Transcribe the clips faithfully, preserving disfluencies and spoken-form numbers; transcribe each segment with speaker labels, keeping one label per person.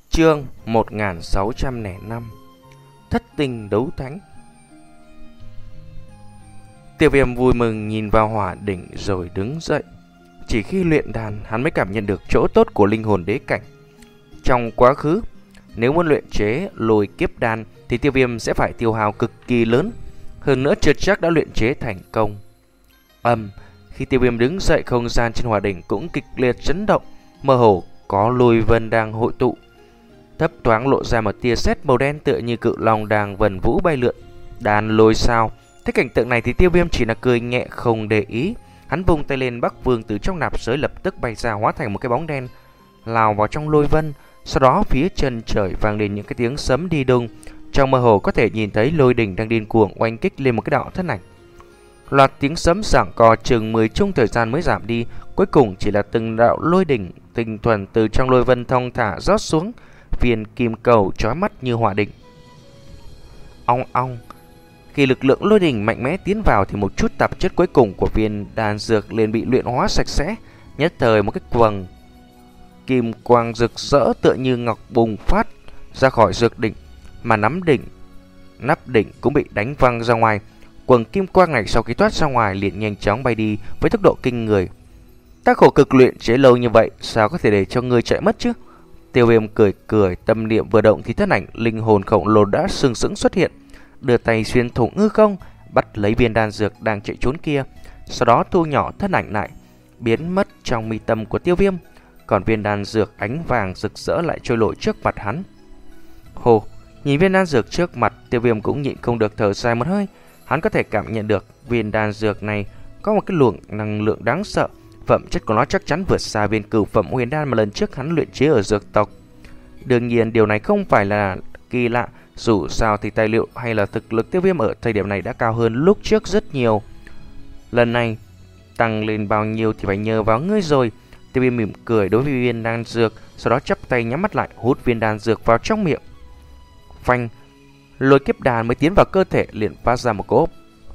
Speaker 1: Chương một nghìn sáu trăm lẻ năm. Thất tinh đấu thánh. Tiêu Viêm vui mừng nhìn vào hỏa đỉnh rồi đứng dậy. Chỉ khi luyện đàn, hắn mới cảm nhận được chỗ tốt của linh hồn đế cảnh. Trong quá khứ, nếu muốn luyện chế lôi kiếp đan thì Tiêu Viêm sẽ phải tiêu hao cực kỳ lớn, hơn nữa chưa chắc đã luyện chế thành công. Âm, khi Tiêu Viêm đứng dậy, không gian trên hỏa đỉnh cũng kịch liệt chấn động, mơ hồ có lôi vân đang hội tụ. Thấp thoáng lộ ra một tia sét màu đen tựa như cự long đang vần vũ bay lượn, đàn lôi sao. Thấy cảnh tượng này thì Tiêu Viêm chỉ là cười nhẹ không để ý. Hắn vung tay lên, Bắc Vương từ trong nạp giới lập tức bay ra, hóa thành một cái bóng đen lao vào trong lôi vân. Sau đó phía chân trời vang lên những cái tiếng sấm đi đùng. Trong mơ hồ có thể nhìn thấy lôi đỉnh đang điên cuồng oanh kích lên một cái đạo thân ảnh. Loạt tiếng sấm giảng co chừng mười chung thời gian mới giảm đi, cuối cùng chỉ là từng đạo lôi đỉnh tinh thuần từ trong lôi vân thong thả rót xuống viên kim cầu chói mắt như hỏa đỉnh. Ong ong. Khi lực lượng lôi đỉnh mạnh mẽ tiến vào thì một chút tạp chất cuối cùng của viên đan dược liền bị luyện hóa sạch sẽ. Nhất thời một cái quầng kim quang rực rỡ tựa như ngọc bùng phát ra khỏi dược đỉnh, mà nắm đỉnh, nắp đỉnh cũng bị đánh văng ra ngoài. Quầng kim quang này sau khi thoát ra ngoài liền nhanh chóng bay đi với tốc độ kinh người. Ta khổ cực luyện chế lâu như vậy, sao có thể để cho ngươi chạy mất chứ? Tiêu Viêm cười cười, tâm niệm vừa động thì thân ảnh linh hồn khổng lồ đã sừng sững xuất hiện, đưa tay xuyên thủng hư không, bắt lấy viên đan dược đang chạy trốn kia, sau đó thu nhỏ thân ảnh lại, biến mất trong mi tâm của Tiêu Viêm. Còn viên đan dược ánh vàng rực rỡ lại trôi nổi trước mặt hắn. Hồ, nhìn viên đan dược trước mặt, Tiêu Viêm cũng nhịn không được thở dài một hơi. Hắn có thể cảm nhận được viên đan dược này có một cái luồng năng lượng đáng sợ. Phẩm chất của nó chắc chắn vượt xa viên cửu phẩm huyền đan mà lần trước hắn luyện chế ở dược tộc. Đương nhiên điều này không phải là kỳ lạ, dù sao thì tài liệu hay là thực lực Tiêu Viêm ở thời điểm này đã cao hơn lúc trước rất nhiều. Lần này tăng lên bao nhiêu thì phải nhờ vào ngươi rồi. Tiêu Viêm mỉm cười đối với viên đan dược, sau đó chắp tay nhắm mắt lại hút viên đan dược vào trong miệng. Phanh, lôi kiếp đàn mới tiến vào cơ thể liền phát ra một cỗ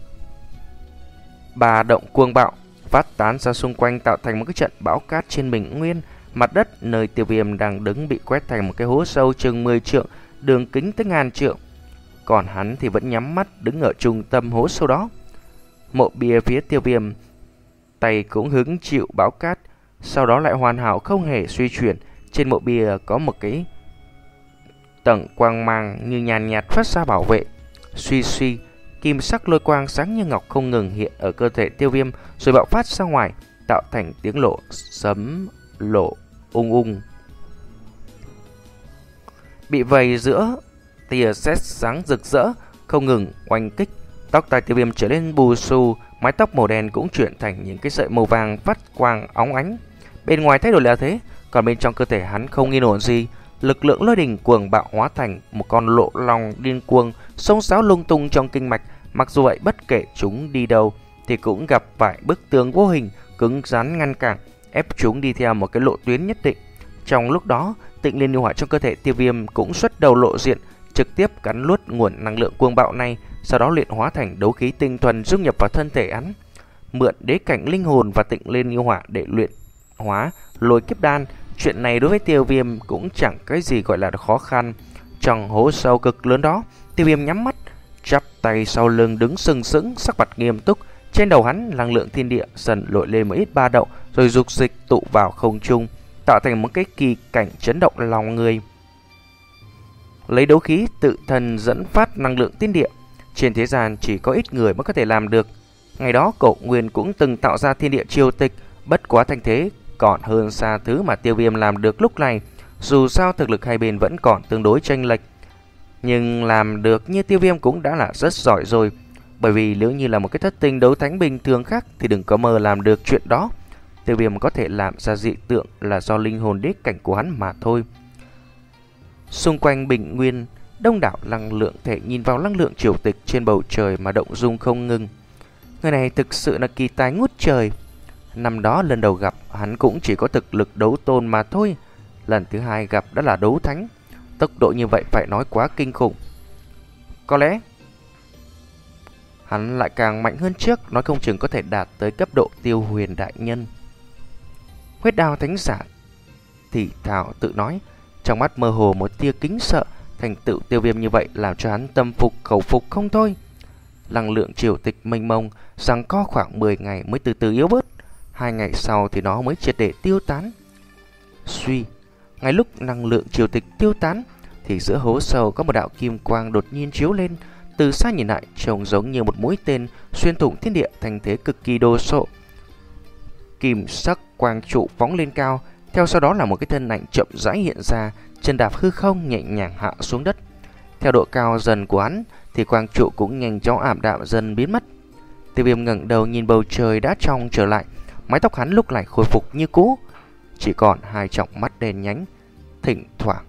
Speaker 1: ba động cuồng bạo phát tán ra xung quanh, tạo thành một cái trận bão cát trên bình nguyên. Mặt đất nơi Tiêu Viêm đang đứng bị quét thành một cái hố sâu chừng mười trượng, đường kính tới ngàn trượng. Còn hắn thì vẫn nhắm mắt đứng ở trung tâm hố sâu đó. Mộ bia phía Tiêu Viêm tay cũng hứng chịu bão cát, sau đó lại hoàn hảo không hề suy chuyển. Trên mộ bia có một cái tầng quang mang như nhàn nhạt phát ra bảo vệ. Suy suy, kim sắc lôi quang sáng như ngọc không ngừng hiện ở cơ thể Tiêu Viêm rồi bạo phát ra ngoài, tạo thành tiếng lộ sấm lộ ung ung. Bị vây giữa tia sét sáng rực rỡ không ngừng oanh kích, tóc tai Tiêu Viêm trở nên bù xù, mái tóc màu đen cũng chuyển thành những cái sợi màu vàng phát quang óng ánh. Bên ngoài thay đổi là thế, còn bên trong cơ thể hắn không yên ổn gì. Lực lượng lôi đình cuồng bạo hóa thành một con lộ long điên cuồng xông xáo lung tung trong kinh mạch. Mặc dù vậy, bất kể chúng đi đâu thì cũng gặp phải bức tường vô hình cứng rắn ngăn cản, ép chúng đi theo một cái lộ tuyến nhất định. Trong lúc đó, Tịnh Liên yêu hỏa trong cơ thể Tiêu Viêm cũng xuất đầu lộ diện, trực tiếp cắn nuốt nguồn năng lượng cuồng bạo này, sau đó luyện hóa thành đấu khí tinh thuần dung nhập vào thân thể hắn. Mượn đế cảnh linh hồn và Tịnh Liên yêu hỏa để luyện hóa lôi kiếp đan, chuyện này đối với Tiêu Viêm cũng chẳng cái gì gọi là khó khăn. Trong hố sâu cực lớn đó, Tiêu Viêm nhắm mắt, chắp tay sau lưng đứng sừng sững, sắc mặt nghiêm túc. Trên đầu hắn năng lượng thiên địa dần nổi lên một ít ba động, rồi dục dịch tụ vào không trung, tạo thành một cái kỳ cảnh chấn động lòng người. Lấy đấu khí tự thân dẫn phát năng lượng thiên địa, trên thế gian chỉ có ít người mới có thể làm được. Ngày đó Cổ Nguyên cũng từng tạo ra thiên địa triều tịch, bất quá thành thế còn hơn xa thứ mà Tiêu Viêm làm được lúc này. Dù sao thực lực hai bên vẫn còn tương đối chênh lệch, nhưng làm được như Tiêu Viêm cũng đã là rất giỏi rồi. Bởi vì nếu như là một cái thất tinh đấu thánh bình thường khác thì đừng có mơ làm được chuyện đó. Tiêu Viêm có thể làm ra dị tượng là do linh hồn đế cảnh của hắn mà thôi. Xung quanh bình nguyên, đông đảo năng lượng thể nhìn vào năng lượng triều tịch trên bầu trời mà động dung không ngừng. Người này thực sự là kỳ tài ngút trời. Năm đó lần đầu gặp hắn cũng chỉ có thực lực đấu tôn mà thôi. Lần thứ hai gặp đã là đấu thánh. Tốc độ như vậy phải nói quá kinh khủng. Có lẽ hắn lại càng mạnh hơn trước, nói không chừng có thể đạt tới cấp độ Tiêu Huyền đại nhân. Huyết Đao thánh giả thì thảo tự nói, Trong mắt mơ hồ một tia kính sợ. Thành tựu Tiêu Viêm như vậy làm cho hắn tâm phục khẩu phục không thôi. Năng lượng triều tịch mênh mông giằng co khoảng mười ngày mới từ từ yếu bớt. Hai ngày sau thì nó mới triệt để tiêu tán. Suy, ngay lúc năng lượng triều tịch tiêu tán thì giữa hố sâu có một đạo kim quang đột nhiên chiếu lên. Từ xa nhìn lại trông giống như một mũi tên xuyên thủng thiên địa, thành thế cực kỳ đồ sộ. Kim sắc quang trụ phóng lên cao, theo sau đó là một cái thân ảnh chậm rãi hiện ra, chân đạp hư không nhẹ nhàng hạ xuống đất. Theo độ cao dần của hắn thì quang trụ cũng nhanh chóng ảm đạm dần biến mất. Tiêu Viêm ngẩng đầu nhìn bầu trời đã trong trở lại, mái tóc hắn lúc này khôi phục như cũ, chỉ còn hai tròng mắt đen nhánh thỉnh thoảng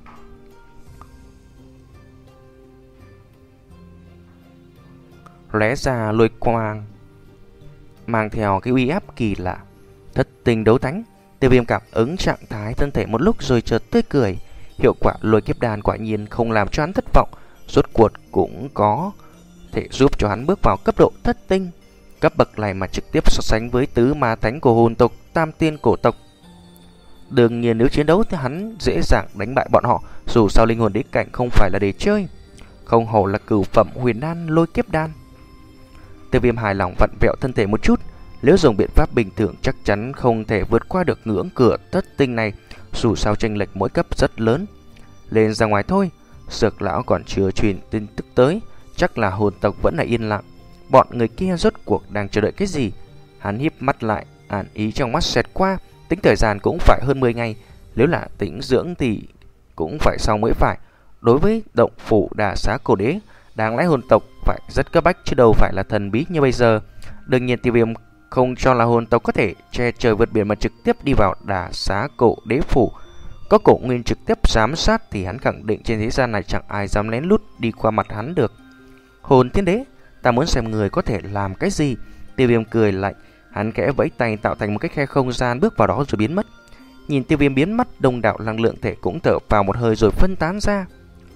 Speaker 1: lóe ra lôi quang, mang theo cái uy áp kỳ lạ. Thất tinh đấu thánh. Tiêu Viêm cảm ứng trạng thái thân thể một lúc rồi chợt tươi cười. Hiệu quả lôi kiếp đan quả nhiên không làm cho hắn thất vọng, rốt cuộc cũng có thể giúp cho hắn bước vào cấp độ thất tinh. Cấp bậc này mà trực tiếp so sánh với tứ ma thánh của hồn tộc, tam tiên cổ tộc. Đương nhiên nếu chiến đấu thì hắn dễ dàng đánh bại bọn họ, dù sao linh hồn đế cảnh không phải là để chơi. Không hổ là cửu phẩm huyền đan lôi kiếp đan. Tiêu Viêm hài lòng vặn vẹo thân thể một chút. Nếu dùng biện pháp bình thường chắc chắn không thể vượt qua được ngưỡng cửa thất tinh này, dù sao chênh lệch mỗi cấp rất lớn. Lên ra ngoài thôi. Dược lão còn chưa truyền tin tức tới, chắc là hồn tộc vẫn là yên lặng. Bọn người kia rốt cuộc đang chờ đợi cái gì? Hắn híp mắt lại, ẩn ý trong mắt xẹt qua. Tính thời gian cũng phải hơn mười ngày, nếu là tính dưỡng thì cũng phải sau mới phải. Đối với động phủ Đà Xá Cổ Đế, đáng lẽ hồn tộc phải rất cấp bách chứ đâu phải là thần bí như bây giờ. Đương nhiên Tiêu Viêm không cho là hồn tộc có thể che trời vượt biển mà trực tiếp đi vào Đà Xá Cổ Đế phủ. Có Cổ Nguyên trực tiếp giám sát thì hắn khẳng định trên thế gian này chẳng ai dám lén lút đi qua mặt hắn được. Hồn Thiên Đế, ta muốn xem người có thể làm cái gì. Tiêu Viêm cười lạnh, hắn khẽ vẫy tay tạo thành một cái khe không gian bước vào đó rồi biến mất. Nhìn Tiêu Viêm biến mất, đông đảo năng lượng thể cũng thở vào một hơi rồi phân tán ra.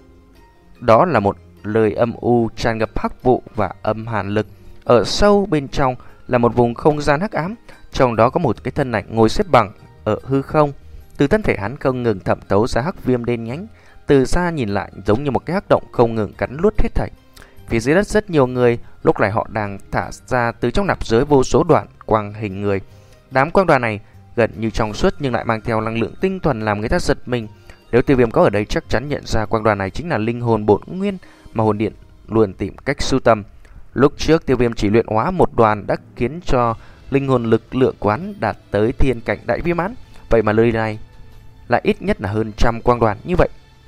Speaker 1: Đó là một lời âm u tràn ngập hắc vụ và âm hàn lực. Ở sâu bên trong là một vùng không gian hắc ám, trong đó có một cái thân ảnh ngồi xếp bằng ở hư không. Từ thân thể hắn không ngừng thẩm thấu ra hắc viêm đen nhánh, từ xa nhìn lại giống như một cái hắc động không ngừng cắn nuốt hết thảy. Phía dưới đất rất nhiều người, lúc này họ đang thả ra từ trong nạp giới vô số đoạn quang hình người. Đám quang đoàn này gần như trong suốt nhưng lại mang theo năng lượng tinh thuần làm người ta giật mình. Nếu Tiêu Viêm có ở đây chắc chắn nhận ra quang đoàn này chính là linh hồn bổn nguyên mà hồn điện luôn tìm cách sưu tầm. Lúc trước Tiêu Viêm chỉ luyện hóa một đoàn đã khiến cho linh hồn lực lượng quán đạt tới thiên cảnh đại viên mãn. Vậy mà nơi này lại ít nhất là hơn trăm quang đoàn như vậy.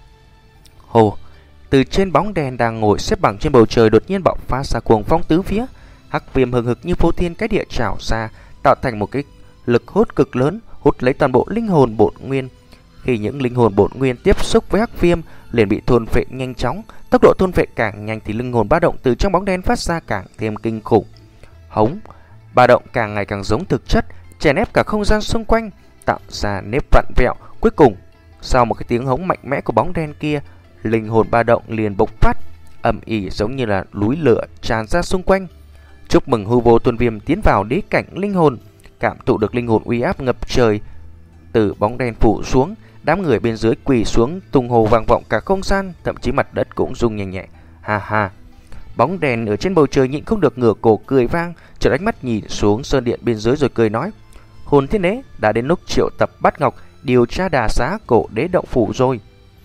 Speaker 1: Hồ, từ trên bóng đèn đang ngồi xếp bằng trên bầu trời đột nhiên bạo phát ra cuồng phong tứ phía. Hắc viêm hừng hực như phô thiên cái địa trào ra, tạo thành một cái lực hút cực lớn, hút lấy toàn bộ linh hồn bổn nguyên. Khi những linh hồn bổn nguyên tiếp xúc với hắc viêm liền bị thôn phệ nhanh chóng, tốc độ thôn phệ càng nhanh thì linh hồn ba động từ trong bóng đen phát ra càng thêm kinh khủng. Hống, ba động càng ngày càng giống thực chất, chèn ép cả không gian xung quanh, tạo ra nếp vặn vẹo. Cuối cùng, sau một cái tiếng hống mạnh mẽ của bóng đen kia, linh hồn ba động liền bộc phát, ầm ĩ giống như là núi lửa tràn ra xung quanh. Chúc mừng hư vô tuần viêm tiến vào đế cảnh linh hồn, cảm thụ được linh hồn uy áp ngập trời từ bóng đen phủ xuống. Đám người bên dưới quỳ xuống, tung hô vang vọng cả không gian, thậm chí mặt đất cũng rung nhẹ nhẹ. Ha ha. Bóng đèn ở trên bầu trời nhịn không được ngửa cổ cười vang, chợt ánh mắt nhìn xuống sơn điện bên dưới rồi cười nói: Hồn Thiên Đế, đã đến lúc triệu tập Bát Ngọc điều tra Đà Xá Cổ Đế động phủ rồi.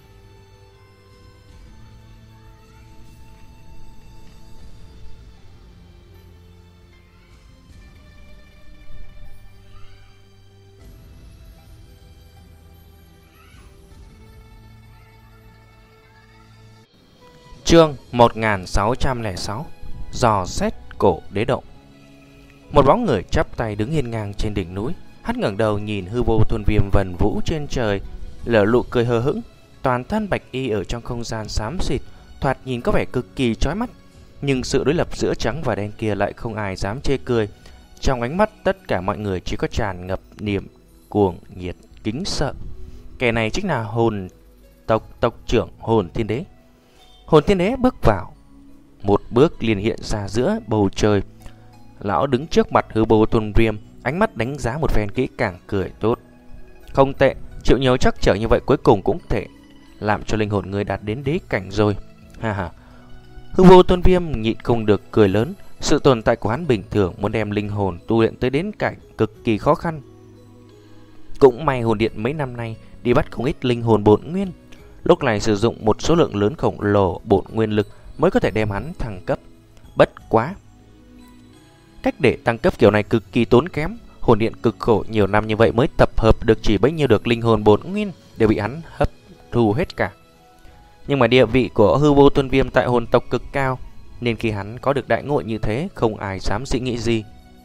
Speaker 1: Chương một nghìn sáu trăm lẻ sáu. Dò xét cổ đế động. Một bóng người chắp tay đứng hiên ngang trên đỉnh núi. Hắn ngẩng đầu nhìn hư vô thuần viêm vần vũ trên trời, lở lụ cười hờ hững. Toàn thân bạch y ở trong không gian xám xịt, thoạt nhìn có vẻ cực kỳ chói mắt. Nhưng sự đối lập giữa trắng và đen kia lại không ai dám chê cười. Trong ánh mắt tất cả mọi người chỉ có tràn ngập niềm cuồng nhiệt kính sợ. Kẻ này chính là hồn tộc tộc trưởng Hồn Thiên Đế. Hồn Thiên Đế bước vào, một bước liền hiện ra giữa bầu trời. Lão đứng trước mặt hư vô thuần viêm, ánh mắt đánh giá một phen kỹ càng, cười tốt. Không tệ, chịu nhiều trắc trở như vậy cuối cùng cũng thể làm cho linh hồn ngươi đạt đến đế cảnh rồi. Ha ha. Hư Vô Tôn Viêm nhịn không được cười lớn. Sự tồn tại của hắn bình thường muốn đem linh hồn tu luyện tới đến cảnh cực kỳ khó khăn. Cũng may hồn điện mấy năm nay đi bắt không ít linh hồn bổn nguyên, lúc này sử dụng một số lượng lớn khổng lồ bổn nguyên lực mới có thể đem hắn thăng cấp. Bất quá, cách để tăng cấp kiểu này cực kỳ tốn kém. Hồn điện cực khổ nhiều năm như vậy mới tập hợp được chỉ bấy nhiêu được linh hồn bổn nguyên đều bị hắn hấp thu hết cả. Nhưng mà địa vị của Hư Vô Tôn Viêm tại hồn tộc cực cao, nên khi hắn có được đại ngộ như thế, không ai dám suy nghĩ gì.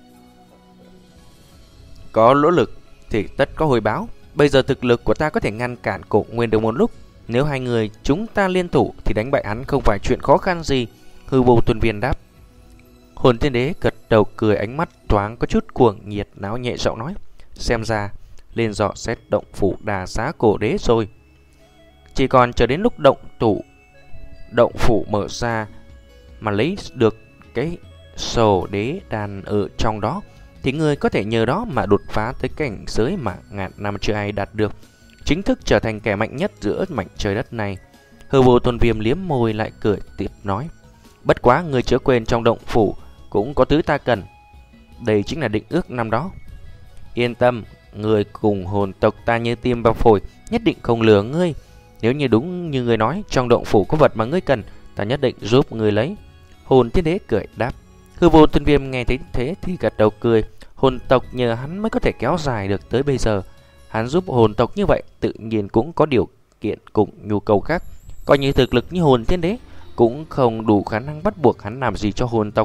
Speaker 1: Có nỗ lực thì tất có hồi báo. Bây giờ thực lực của ta có thể ngăn cản Cổ Nguyên được một lúc. Nếu hai người chúng ta liên thủ thì đánh bại hắn không phải chuyện khó khăn gì. Hư Vô Tôn Viêm đáp. Hồn Thiên Đế gật đầu cười, ánh mắt thoáng có chút cuồng nhiệt, náo nhẹ giọng nói: xem ra lên dò xét động phủ Đà Xá Cổ Đế rồi. Chỉ còn chờ đến lúc động tủ động phủ mở ra mà lấy được cái sổ đế đàn ở trong đó, thì người có thể nhờ đó mà đột phá tới cảnh giới mà ngàn năm chưa ai đạt được, chính thức trở thành kẻ mạnh nhất giữa mảnh trời đất này. Hư Vô Tôn Viêm liếm môi lại cười tiếp nói: bất quá người chớ quên trong động phủ cũng có thứ ta cần. Đây chính là định ước năm đó. Yên tâm, người cùng hồn tộc ta như tim vào phổi, nhất định không lừa ngươi. Nếu như đúng như người nói, trong động phủ có vật mà ngươi cần, ta nhất định giúp ngươi lấy. Hồn Thiên Đế cười đáp. Hư Vô Tôn Viêm nghe thấy thế thì gật đầu cười. Hồn tộc nhờ hắn mới có thể kéo dài được tới bây giờ. Hắn giúp hồn tộc như vậy tự nhiên cũng có điều kiện cùng nhu cầu khác. Coi như thực lực như Hồn Thiên Đế cũng không đủ khả năng bắt buộc hắn làm gì cho hồn tộc.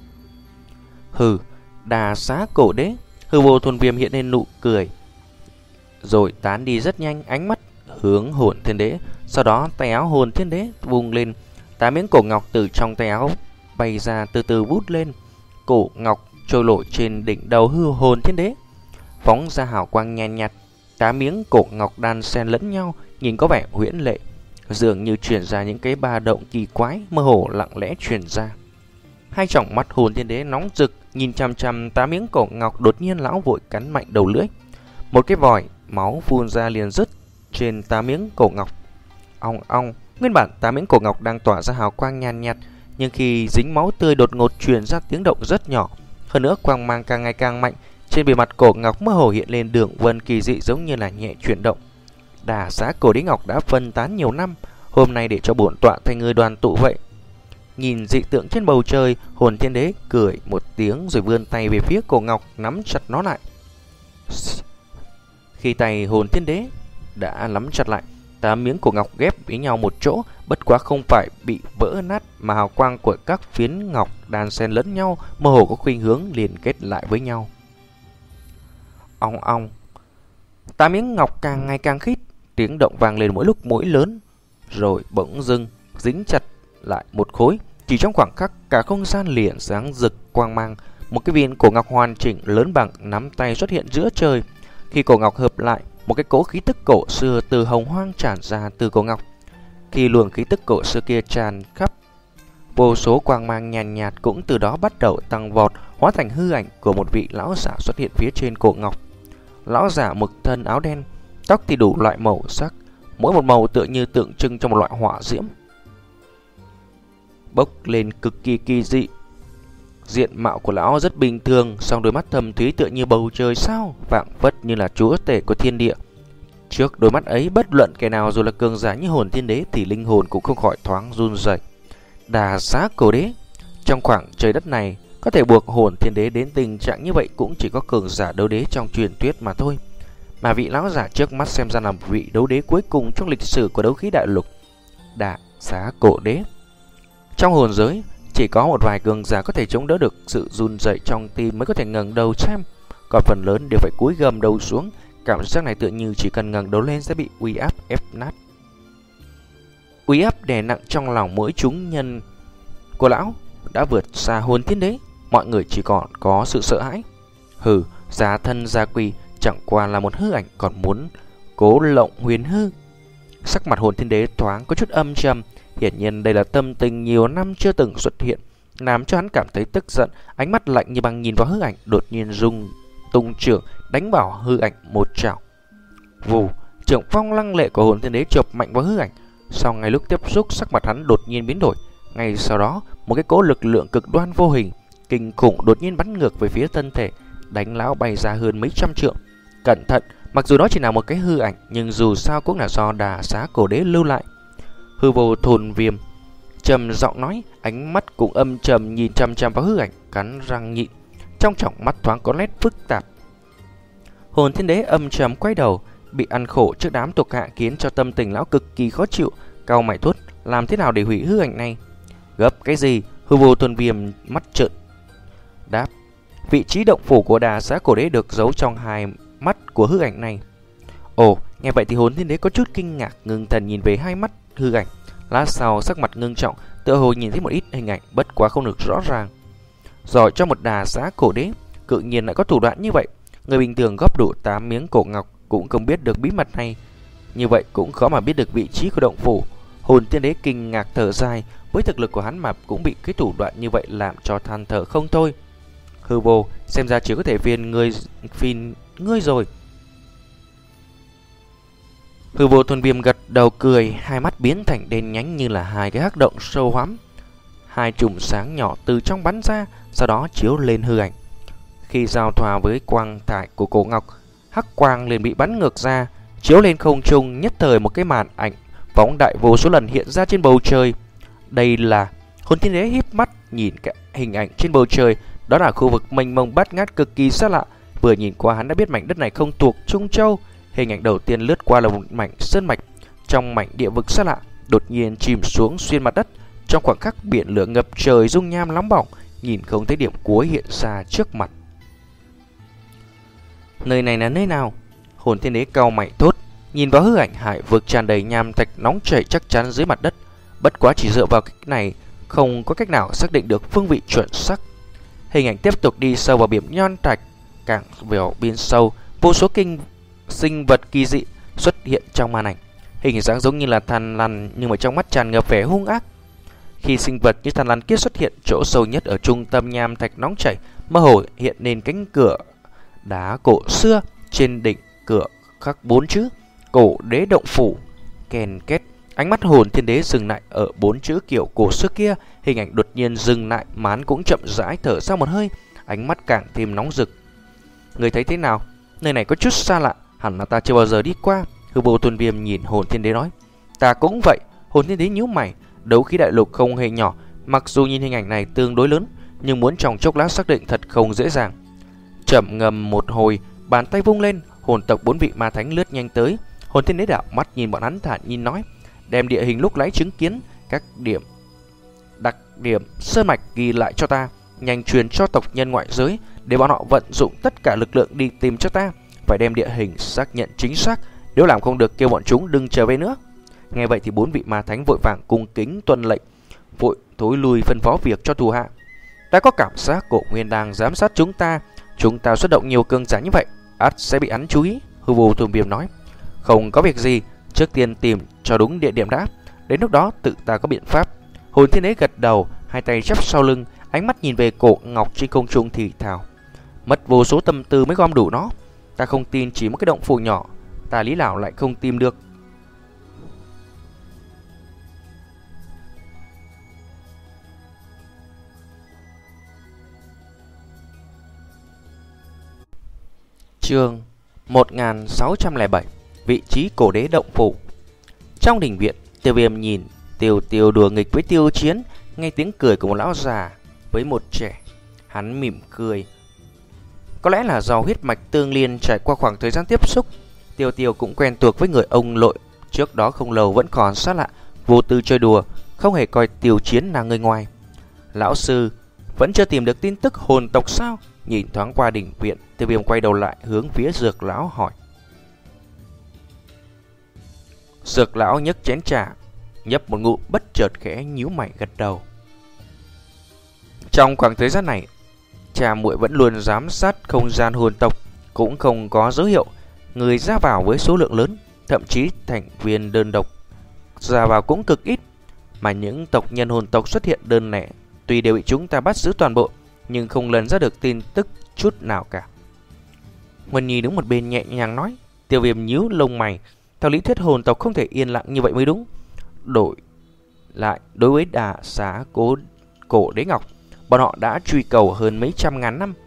Speaker 1: Hừ, Đà Xá Cổ Đế. Hư Vô Tôn Viêm hiện lên nụ cười, rồi tán đi rất nhanh, ánh mắt hướng Hồn Thiên Đế. Sau đó tay áo Hồn Thiên Đế vung lên, tám miếng cổ ngọc từ trong tay áo bay ra, từ từ vút lên. Cổ ngọc trôi nổi trên đỉnh đầu hư Hồn Thiên Đế, phóng ra hào quang nhàn nhạt. Tám miếng cổ ngọc đan xen lẫn nhau, nhìn có vẻ huyễn lệ, dường như truyền ra những cái ba động kỳ quái, mơ hồ lặng lẽ truyền ra. Hai tròng mắt Hồn Thiên Đế nóng rực, nhìn chằm chằm tám miếng cổ ngọc. Đột nhiên lão vội cắn mạnh đầu lưỡi, một cái vòi máu phun ra liền rứt trên tám miếng cổ ngọc. Ong ong, nguyên bản tám miếng cổ ngọc đang tỏa ra hào quang nhàn nhạt, nhưng khi dính máu tươi đột ngột truyền ra tiếng động rất nhỏ. Hơn nữa quang mang càng ngày càng mạnh, trên bề mặt cổ ngọc mơ hồ hiện lên đường vân kỳ dị giống như là nhẹ chuyển động. Đà Xá Cổ Đế ngọc đã phân tán nhiều năm, hôm nay để cho bổn tọa thành người đoàn tụ vậy. Nhìn dị tượng trên bầu trời, Hồn Thiên Đế cười một tiếng rồi vươn tay về phía cổ ngọc, nắm chặt nó lại. Khi tay Hồn Thiên Đế đã nắm chặt lại, tám miếng cổ ngọc ghép với nhau một chỗ, bất quá không phải bị vỡ nát, mà hào quang của các phiến ngọc đan xen lẫn nhau, mơ hồ có khuynh hướng liên kết lại với nhau. Ong ong, tám miếng ngọc càng ngày càng khít, tiếng động vang lên mỗi lúc mỗi lớn, rồi bỗng dưng dính chặt lại một khối. Chỉ trong khoảng khắc, cả không gian liền sáng rực quang mang. Một cái viên cổ ngọc hoàn chỉnh lớn bằng nắm tay xuất hiện giữa trời. Khi cổ ngọc hợp lại, một cái cỗ khí tức cổ xưa từ hồng hoang tràn ra từ cổ ngọc. Khi luồng khí tức cổ xưa kia tràn khắp, vô số quang mang nhàn nhạt, nhạt cũng từ đó bắt đầu tăng vọt, hóa thành hư ảnh của một vị lão giả xuất hiện phía trên cổ ngọc. Lão giả mặc thân áo đen, tóc thì đủ loại màu sắc, mỗi một màu tựa như tượng trưng cho một loại hỏa diễm, bốc lên cực kỳ kỳ dị. Diện mạo của lão rất bình thường, song đôi mắt thâm thúy tựa như bầu trời sao, vạng vất như là chúa tể của thiên địa. Trước đôi mắt ấy, bất luận kẻ nào dù là cường giả như Hồn Thiên Đế thì linh hồn cũng không khỏi thoáng run rẩy. Đà Xá Cổ Đế, trong khoảng trời đất này có thể buộc Hồn Thiên Đế đến tình trạng như vậy cũng chỉ có cường giả đấu đế trong truyền thuyết mà thôi. Mà vị lão giả trước mắt xem ra là một vị đấu đế cuối cùng trong lịch sử của đấu khí đại lục. Đà Xá Cổ Đế, trong hồn giới chỉ có một vài cường giả có thể chống đỡ được sự run rẩy trong tim mới có thể ngẩng đầu xem, còn phần lớn đều phải cúi gầm đầu xuống. Cảm giác này tựa như chỉ cần ngẩng đầu lên sẽ bị uy áp ép nát. Uy áp đè nặng trong lòng mỗi chúng nhân của lão đã vượt xa Hồn Thiên Đế, mọi người chỉ còn có sự sợ hãi. Hừ, giá thân gia quỳ chẳng qua là một hư ảnh, còn muốn cố lộng huyền hư. Sắc mặt Hồn Thiên Đế thoáng có chút âm trầm, hiển nhiên đây là tâm tình nhiều năm chưa từng xuất hiện, làm cho hắn cảm thấy tức giận. Ánh mắt lạnh như băng nhìn vào hư ảnh, đột nhiên rung tung trưởng đánh vào hư ảnh một trảo. Vù, Trưởng phong lăng lệ của hồn thiên đế chộp mạnh vào hư ảnh. Sau ngay lúc tiếp xúc, sắc mặt hắn đột nhiên biến đổi. Ngay sau đó, một cái cỗ lực lượng cực đoan vô hình kinh khủng đột nhiên bắn ngược về phía thân thể, đánh lão bay ra hơn mấy trăm trượng. Cẩn thận, mặc dù đó chỉ là một cái hư ảnh, nhưng dù sao cũng là do Đà Xá Cổ Đế lưu lại. Hư Vô Thuần Viêm trầm giọng nói, ánh mắt cũng âm trầm nhìn chăm chăm vào hư ảnh, cắn răng nhịn. Trong tròng mắt thoáng có nét phức tạp. Hồn thiên đế âm trầm quay đầu, bị ăn khổ trước đám thuộc hạ khiến cho tâm tình lão cực kỳ khó chịu, cau mày thốt, làm thế nào để hủy hư ảnh này? Gấp cái gì? Hư Vô Thuần Viêm mắt trợn đáp, vị trí động phủ của Đà Xá Cổ Đế được giấu trong hai mắt của hư ảnh này. Ồ, nghe vậy thì hồn thiên đế có chút kinh ngạc, ngưng thần nhìn về hai mắt hư ảnh. Lát sau sắc mặt ngưng trọng, tựa hồ nhìn thấy một ít hình ảnh bất quá không được rõ ràng. Giỏi cho một Đà Xá Cổ Đế, cự nhiên lại có thủ đoạn như vậy. Người bình thường góp đủ tám miếng cổ ngọc cũng không biết được bí mật này. Như vậy cũng khó mà biết được vị trí của động phủ. Hồn thiên đế kinh ngạc thở dài, với thực lực của hắn mà cũng bị cái thủ đoạn như vậy làm cho than thở không thôi. Hư Vô, xem ra chỉ có thể phiền ngươi phiền ngươi rồi. Hư Vô Thuần Viêm gật đầu cười, hai mắt biến thành đen nhánh như là hai cái hắc động sâu hoắm. Hai chùm sáng nhỏ từ trong bắn ra, sau đó chiếu lên hư ảnh. Khi giao thoa với quang thải của cổ ngọc, hắc quang liền bị bắn ngược ra, chiếu lên không trung, nhất thời một cái màn ảnh phóng đại vô số lần hiện ra trên bầu trời. Đây là... Hồn thiên đế híp mắt nhìn cái hình ảnh trên bầu trời, đó là khu vực mênh mông bát ngát cực kỳ xa lạ. Vừa nhìn qua hắn đã biết mảnh đất này không thuộc Trung Châu. Hình ảnh đầu tiên lướt qua là một mảnh sơn mạch trong mảnh địa vực xa lạ, đột nhiên chìm xuống xuyên mặt đất. Trong khoảng khắc biển lửa ngập trời dung nham nóng bỏng, nhìn không thấy điểm cuối hiện ra trước mặt. Nơi này là nơi nào? Hồn thiên đế cau mày thốt, nhìn vào hư ảnh hải vực tràn đầy nham thạch nóng chảy chắc chắn dưới mặt đất. Bất quá chỉ dựa vào cách này không có cách nào xác định được phương vị chuẩn xác. Hình ảnh tiếp tục đi sâu vào biển nham thạch, càng vào biên sâu, vô số kinh sinh vật kỳ dị xuất hiện trong màn ảnh. Hình dáng giống như là thằn lằn nhưng mà trong mắt tràn ngập vẻ hung ác. Khi sinh vật như thằn lằn kia xuất hiện, chỗ sâu nhất ở trung tâm nham thạch nóng chảy mơ hồ hiện lên cánh cửa đá cổ xưa, trên đỉnh cửa khắc bốn chữ Cổ Đế Động Phủ. Kèn két, ánh mắt hồn thiên đế dừng lại ở bốn chữ kiểu cổ xưa kia. Hình ảnh đột nhiên dừng lại, mán cũng chậm rãi thở ra một hơi, ánh mắt càng thêm nóng rực. Người thấy thế nào? Nơi này có chút xa lạ, hẳn là ta chưa bao giờ đi qua. Hư Vô Thuần Viêm nhìn hồn thiên đế nói. Ta cũng vậy. Hồn thiên đế nhíu mày, đấu khí đại lục không hề nhỏ, mặc dù nhìn hình ảnh này tương đối lớn, nhưng muốn trong chốc lát xác định thật không dễ dàng. Chậm ngầm một hồi, bàn tay vung lên, hồn tộc bốn vị ma thánh lướt nhanh tới. Hồn thiên đế đảo mắt nhìn bọn hắn thản nhiên nói, đem địa hình lúc nãy chứng kiến các điểm đặc điểm sơn mạch ghi lại cho ta, nhanh truyền cho tộc nhân ngoại giới để bọn họ vận dụng tất cả lực lượng đi tìm cho ta. Phải đem địa hình xác nhận chính xác, nếu làm không được kêu bọn chúng đừng trở về nữa. Nghe vậy thì bốn vị ma thánh vội vàng cung kính tuân lệnh, vội thối lui phân phó việc cho thủ hạ. Ta có cảm giác Cổ Nguyên đang giám sát chúng ta, chúng ta xuất động nhiều cường giả như vậy, ắt sẽ bị hắn chú ý. Hư Vô Thuần Viêm nói, không có việc gì, trước tiên tìm cho đúng địa điểm đã, đến lúc đó tự ta có biện pháp. Hồn thiên đế gật đầu, hai tay chắp sau lưng, ánh mắt nhìn về cổ ngọc trên không trung thì thào, mất vô số tâm tư mới gom đủ nó. Ta không tin chỉ một cái động phủ nhỏ, ta lý nào lại không tìm được. Chương một nghìn sáu trăm lẻ bảy, vị trí Cổ Đế Động Phủ. Trong đình viện, Tiêu Viêm nhìn Tiêu Tiêu đùa nghịch với Tiêu Chiến, nghe tiếng cười của một lão già với một trẻ, hắn mỉm cười. Có lẽ là do huyết mạch tương liên, trải qua khoảng thời gian tiếp xúc, Tiêu Tiêu cũng quen thuộc với người ông nội trước đó không lâu vẫn còn xa lạ, vô tư chơi đùa, không hề coi Tiêu Chiến là người ngoài. Lão sư vẫn chưa tìm được tin tức hồn tộc sao? Nhìn thoáng qua đỉnh viện, Tiêu Viêm quay đầu lại hướng phía Dược lão hỏi. Dược lão nhấc chén trà, nhấp một ngụm, bất chợt khẽ nhíu mày gật đầu. Trong khoảng thời gian này, cha muội vẫn luôn giám sát không gian hồn tộc, cũng không có dấu hiệu người ra vào với số lượng lớn, thậm chí thành viên đơn độc ra vào cũng cực ít, mà những tộc nhân hồn tộc xuất hiện đơn lẻ tuy đều bị chúng ta bắt giữ toàn bộ, nhưng không lần ra được tin tức chút nào cả. Huân Nhi đứng một bên nhẹ nhàng nói. Tiêu Viêm nhíu lông mày, Theo lý thuyết hồn tộc không thể yên lặng như vậy mới đúng. Đổi lại, đối với đà xá cố cổ đế ngọc, bọn họ đã truy cầu hơn mấy trăm ngàn năm.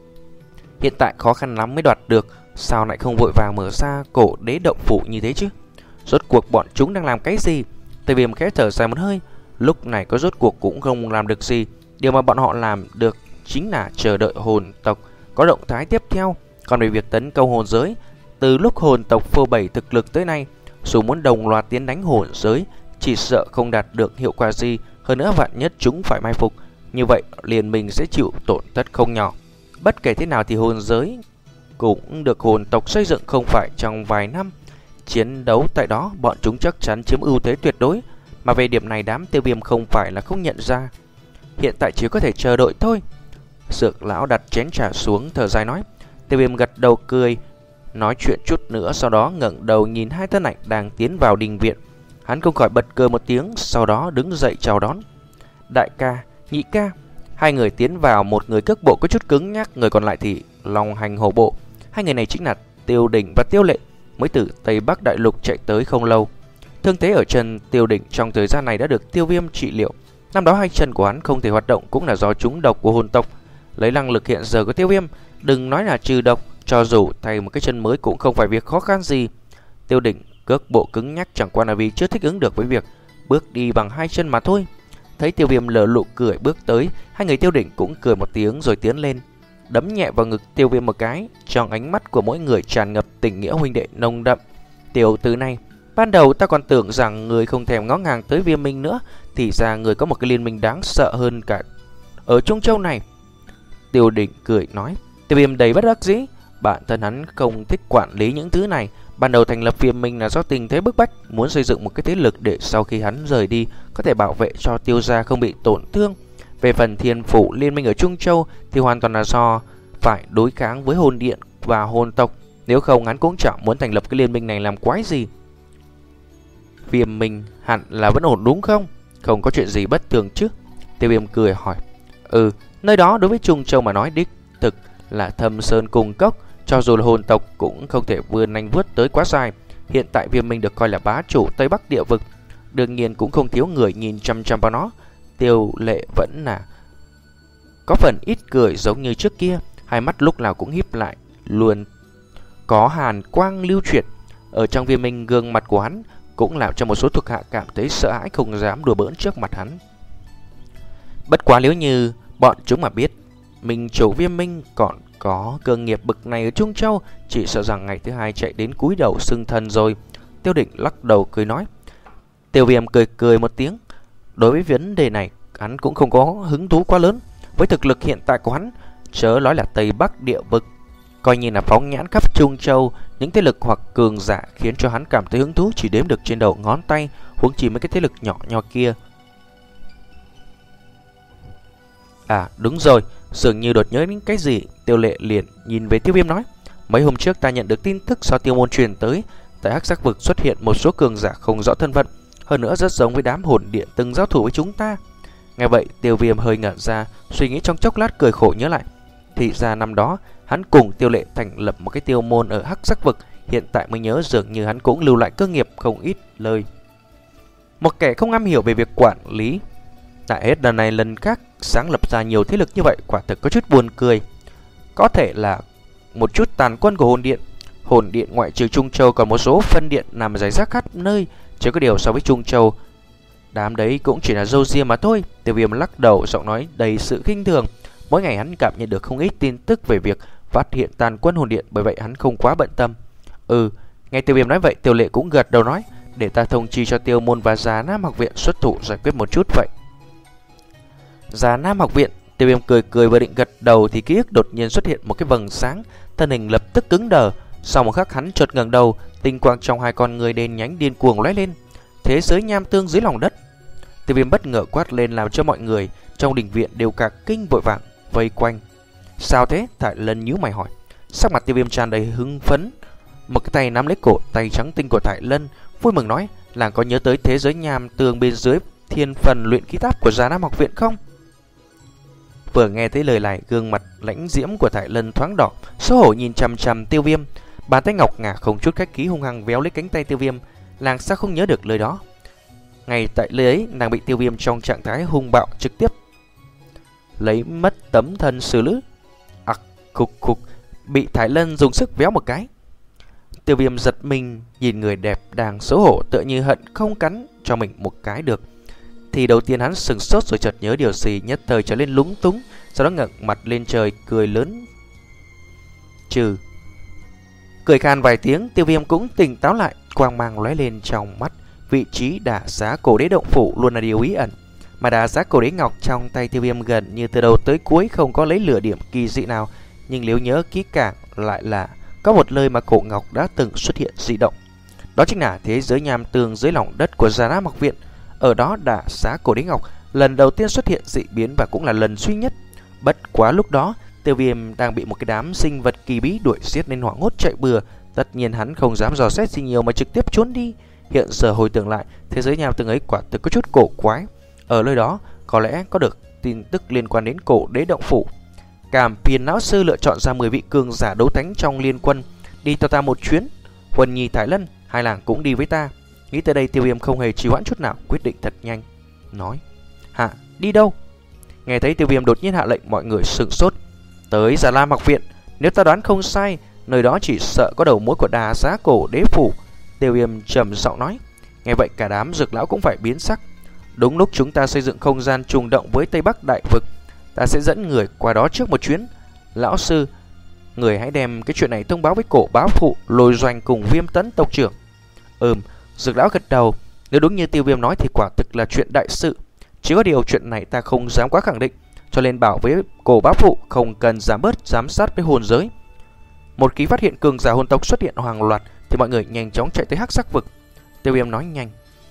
Speaker 1: Hiện tại khó khăn lắm mới đoạt được, sao lại không vội vàng mở ra cổ đế động phủ như thế chứ? Rốt cuộc bọn chúng đang làm cái gì? Tề Viêm khẽ thở dài một hơi. Lúc này có rốt cuộc cũng không làm được gì. Điều mà bọn họ làm được chính là chờ đợi hồn tộc có động thái tiếp theo. Còn về việc tấn công hồn giới, từ lúc hồn tộc phô bày thực lực tới nay, dù muốn đồng loạt tiến đánh hồn giới, chỉ sợ không đạt được hiệu quả gì. Hơn nữa vạn nhất chúng phải mai phục, như vậy liền mình sẽ chịu tổn thất không nhỏ. Bất kể thế nào thì hồn giới cũng được hồn tộc xây dựng không phải trong vài năm. Chiến đấu tại đó bọn chúng chắc chắn chiếm ưu thế tuyệt đối. Mà về điểm này đám Tiêu Viêm không phải là không nhận ra. Hiện tại chỉ có thể chờ đợi thôi. Dược lão đặt chén trà xuống thở dài nói. Tiêu Viêm gật đầu cười, nói chuyện chút nữa, sau đó ngẩng đầu nhìn hai thân ảnh đang tiến vào đình viện. Hắn không khỏi bật cười một tiếng, sau đó đứng dậy chào đón. Đại ca, nhị ca. Hai người tiến vào, một người cước bộ có chút cứng nhắc, người còn lại thì long hành hổ bộ. Hai người này chính là Tiêu Đỉnh và Tiêu Lệ, mới từ Tây Bắc Đại Lục chạy tới không lâu. Thương thế ở chân Tiêu Đỉnh trong thời gian này đã được Tiêu Viêm trị liệu. Năm đó hai chân của hắn không thể hoạt động cũng là do trúng độc của hồn tộc. Lấy năng lực hiện giờ của Tiêu Viêm, đừng nói là trừ độc, cho dù thay một cái chân mới cũng không phải việc khó khăn gì. Tiêu Đỉnh cước bộ cứng nhắc chẳng qua là vì chưa thích ứng được với việc bước đi bằng hai chân mà thôi. Thấy Tiêu Viêm lờ lụ cười bước tới, hai người Tiêu Đỉnh cũng cười một tiếng rồi tiến lên, đấm nhẹ vào ngực Tiêu Viêm một cái. Trong ánh mắt của mỗi người tràn ngập tình nghĩa huynh đệ nồng đậm. Tiểu tử này, ban đầu ta còn tưởng rằng người không thèm ngó ngàng tới Viêm Minh nữa, thì ra người có một cái liên minh đáng sợ hơn cả ở Trung Châu này. Tiêu Đỉnh cười nói. Tiêu Viêm đầy bất đắc dĩ, bản thân hắn không thích quản lý những thứ này. Ban đầu thành lập Viêm Minh là do tình thế bức bách, muốn xây dựng một cái thế lực để sau khi hắn rời đi có thể bảo vệ cho Tiêu gia không bị tổn thương. Về phần Thiên Phủ liên minh ở Trung Châu thì hoàn toàn là do phải đối kháng với hồn điện và hồn tộc. Nếu không hắn cũng chẳng muốn thành lập cái liên minh này làm quái gì. Viêm Minh hẳn là vẫn ổn đúng không? Không có chuyện gì bất thường chứ? Tiêu Viêm cười hỏi. Ừ, nơi đó đối với Trung Châu mà nói đích thực là thâm sơn cùng cốc. Cho dù là hồn tộc cũng không thể vươn nanh vuốt tới quá dài. Hiện tại Viêm Minh được coi là bá chủ Tây Bắc địa vực, đương nhiên cũng không thiếu người nhìn chăm chăm vào nó. Tiêu Lệ vẫn là có phần ít cười giống như trước kia, hai mắt lúc nào cũng híp lại, luôn có hàn quang lưu chuyển. Ở trong Viêm Minh, gương mặt của hắn cũng làm cho một số thuộc hạ cảm thấy sợ hãi, không dám đùa bỡn trước mặt hắn. Bất quá nếu như bọn chúng mà biết mình chủ Viêm Minh còn có cơ nghiệp bực này ở Trung Châu, chỉ sợ rằng ngày thứ hai chạy đến cúi đầu xưng thần rồi. Tiêu Đỉnh lắc đầu cười nói. Tiêu Viêm cười cười một tiếng. Đối với vấn đề này hắn cũng không có hứng thú quá lớn. Với thực lực hiện tại của hắn, chớ nói là Tây Bắc địa vực, coi như là phóng nhãn khắp Trung Châu, những thế lực hoặc cường giả khiến cho hắn cảm thấy hứng thú chỉ đếm được trên đầu ngón tay, huống chi mấy cái thế lực nhỏ nhỏ kia. À đúng rồi, dường như đột nhớ đến cái gì, Tiêu Lệ liền nhìn về Tiêu Viêm nói. Mấy hôm trước ta nhận được tin tức do Tiêu Môn truyền tới, tại Hắc Sắc Vực xuất hiện một số cường giả không rõ thân phận, hơn nữa rất giống với đám hồn điện từng giao thủ với chúng ta. Nghe vậy Tiêu Viêm hơi ngẩn ra, suy nghĩ trong chốc lát cười khổ nhớ lại. Thì ra năm đó hắn cùng Tiêu Lệ thành lập một cái tiêu môn ở Hắc Sắc Vực, hiện tại mới nhớ dường như hắn cũng lưu lại cơ nghiệp không ít lời. Một kẻ không am hiểu về việc quản lý, tại hết lần này lần khác sáng lập ra nhiều thế lực như vậy, quả thực có chút buồn cười. Có thể là một chút tàn quân của hồn điện. Hồn điện ngoại trừ Trung Châu còn một số phân điện nằm rải rác khắp nơi, chỉ có điều so với Trung Châu, đám đấy cũng chỉ là râu ria mà thôi. Tiêu Viêm lắc đầu, giọng nói đầy sự khinh thường. Mỗi ngày hắn cảm nhận được không ít tin tức về việc phát hiện tàn quân hồn điện, bởi vậy hắn không quá bận tâm. Ừ, nghe Tiêu Viêm nói vậy, Tiêu Lệ cũng gật đầu nói. Để ta thông chi cho Tiêu Môn và Già Nam Học Viện xuất thủ giải quyết một chút vậy. Già Nam Học Viện. Tiêu Viêm cười cười vừa định gật đầu thì ký ức đột nhiên xuất hiện một cái vầng sáng, thân hình lập tức cứng đờ. Sau một khắc hắn chợt ngẩng đầu, tinh quang trong hai con người đen nhánh điên cuồng lóe lên. Thế giới nham tương dưới lòng đất. Tiêu Viêm bất ngờ quát lên làm cho mọi người trong đình viện đều cả kinh vội vàng vây quanh. Sao thế? Tại Lân nhíu mày hỏi. Sắc mặt Tiêu Viêm tràn đầy hưng phấn, một cái tay nắm lấy cổ tay trắng tinh của Tại Lân, vui mừng nói: "Làng có nhớ tới thế giới nham tương bên dưới thiên phần luyện khí tháp của Già Nam Học Viện không?" Vừa nghe thấy lời này, gương mặt lãnh diễm của Tại Lân thoáng đỏ, xấu hổ nhìn chằm chằm Tiêu Viêm. Bàn tay ngọc ngà không chút khách khí hung hăng véo lấy cánh tay Tiêu Viêm. Nàng sao không nhớ được lời đó? Ngay tại lời ấy, nàng bị Tiêu Viêm trong trạng thái hung bạo trực tiếp lấy mất tấm thân xử lữ. Ặc, à, khục khục, bị Thái Lân dùng sức véo một cái. Tiêu Viêm giật mình nhìn người đẹp đang xấu hổ, tựa như hận không cắn cho mình một cái được. Thì đầu tiên hắn sừng sốt rồi chợt nhớ điều gì, nhất thời trở lên lúng túng, sau đó ngẩng mặt lên trời cười lớn. Trừ cười khan vài tiếng, Tiêu Viêm cũng tỉnh táo lại, quang mang lóe lên trong mắt. Vị trí đả giá cổ đế động phủ luôn là điều bí ẩn, mà đả giá cổ đế ngọc trong tay Tiêu Viêm gần như từ đầu tới cuối không có lấy lửa điểm kỳ dị nào. Nhưng nếu nhớ kỹ càng lại là có một nơi mà cổ ngọc đã từng xuất hiện dị động. Đó chính là thế giới nham tường dưới lòng đất của Già Nam Học Viện. Ở đó đả giá cổ đế ngọc lần đầu tiên xuất hiện dị biến và cũng là lần duy nhất. Bất quá lúc đó Tiêu Viêm đang bị một cái đám sinh vật kỳ bí đuổi giết nên hoảng hốt chạy bừa. Tất nhiên hắn không dám dò xét gì nhiều mà trực tiếp trốn đi. Hiện giờ hồi tưởng lại, thế giới nham tường ấy quả thực có chút cổ quái. Ở nơi đó có lẽ có được tin tức liên quan đến cổ đế động phủ. Cảm phiền lão sư lựa chọn ra mười vị cường giả đấu thánh trong liên quân đi theo ta một chuyến. Huân Nhi, Thái Lân, hai làng cũng đi với ta. Nghĩ tới đây Tiêu Viêm không hề trì hoãn chút nào, quyết định thật nhanh, nói: Hạ, đi đâu? Nghe thấy Tiêu Viêm đột nhiên hạ lệnh, mọi người sửng sốt. Tới Già Lam Học Viện. Nếu ta đoán không sai, nơi đó chỉ sợ có đầu mối của đà giá cổ đế phủ. Tiêu Viêm trầm giọng nói. Nghe vậy cả đám dược lão cũng phải biến sắc. Đúng lúc chúng ta xây dựng không gian trùng động với Tây Bắc Đại Vực, ta sẽ dẫn người qua đó trước một chuyến. Lão sư, người hãy đem cái chuyện này thông báo với cổ báo phụ, Lôi Doanh cùng Viêm Tấn tộc trưởng. Ừm, dược lão gật đầu. Nếu đúng như Tiêu Viêm nói thì quả thực là chuyện đại sự. Chỉ có điều chuyện này ta không dám quá khẳng định, cho nên bảo với cổ báo phụ không cần giảm bớt giám sát với hồn giới. Một khi phát hiện cường giả hồn tộc xuất hiện hàng loạt thì mọi người nhanh chóng chạy tới Hắc Sắc Vực. Tiêu Viêm nói nhanh.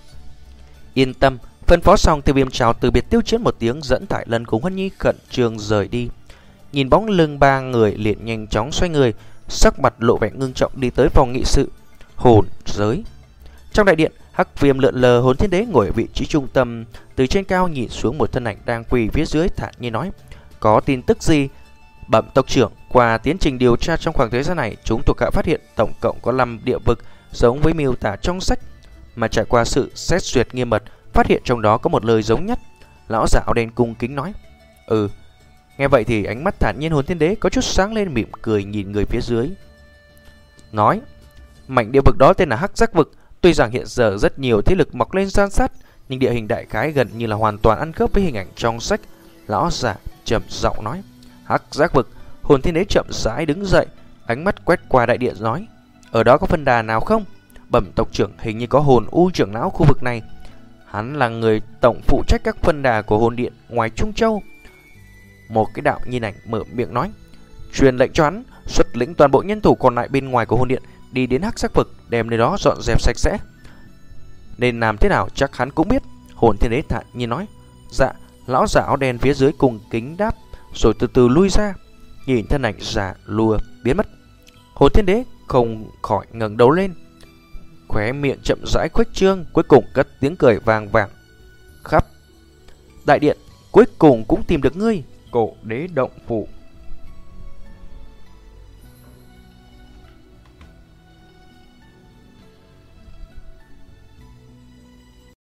Speaker 1: Yên tâm. Phân phó xong, Tiêu Viêm chào từ biệt Tiêu Chiến một tiếng, dẫn Tại Lân cùng Huân Nhi khẩn trương rời đi. Nhìn bóng lưng ba người liền nhanh chóng xoay người, sắc mặt lộ vẻ ngưng trọng đi tới phòng nghị sự hồn giới. Trong đại điện, Hắc Viêm lượn lờ Hồn Thiên Đế ngồi ở vị trí trung tâm, từ trên cao nhìn xuống một thân ảnh đang quỳ phía dưới, thản nhiên nói: Có tin tức gì? Bẩm tộc trưởng, qua tiến trình điều tra trong khoảng thời gian này, chúng thuộc hạ phát hiện tổng cộng có năm địa vực giống với miêu tả trong sách, mà trải qua sự xét duyệt nghiêm mật, phát hiện trong đó có một lời giống nhất. Lão giả áo đen cung kính nói. Ừ. Nghe vậy thì ánh mắt thản nhiên Hồn Thiên Đế có chút sáng lên, mỉm cười nhìn người phía dưới, nói: Mảnh địa vực đó tên là Hắc Giác Vực. Tuy rằng hiện giờ rất nhiều thế lực mọc lên san sát, nhưng địa hình đại khái gần như là hoàn toàn ăn khớp với hình ảnh trong sách. Lão giả trầm giọng nói. Hắc Giác Vực. Hồn Thiên Đế chậm rãi đứng dậy, ánh mắt quét qua đại điện nói: Ở đó có phân đà nào không? Bẩm tộc trưởng, hình như có Hồn U trưởng lão khu vực này. Hắn là người tổng phụ trách các phân đà của hồn điện ngoài Trung Châu. Một cái đạo nhìn ảnh mở miệng nói. Truyền lệnh cho hắn xuất lĩnh toàn bộ nhân thủ còn lại bên ngoài của hồn điện đi đến Hắc Sắc Vực, đem nơi đó dọn dẹp sạch sẽ. Nên làm thế nào chắc hắn cũng biết. Hồn Thiên Đế thản nhiên nói. Dạ. Lão giả áo đen phía dưới cùng kính đáp, rồi từ từ lui ra. Nhìn thân ảnh giả lùa biến mất, Hồn Thiên Đế không khỏi ngẩng đầu lên, khóe miệng chậm rãi khuếch trương, cuối cùng cất tiếng cười vang vang khắp đại điện. Cuối cùng cũng tìm được ngươi, cổ đế động phủ.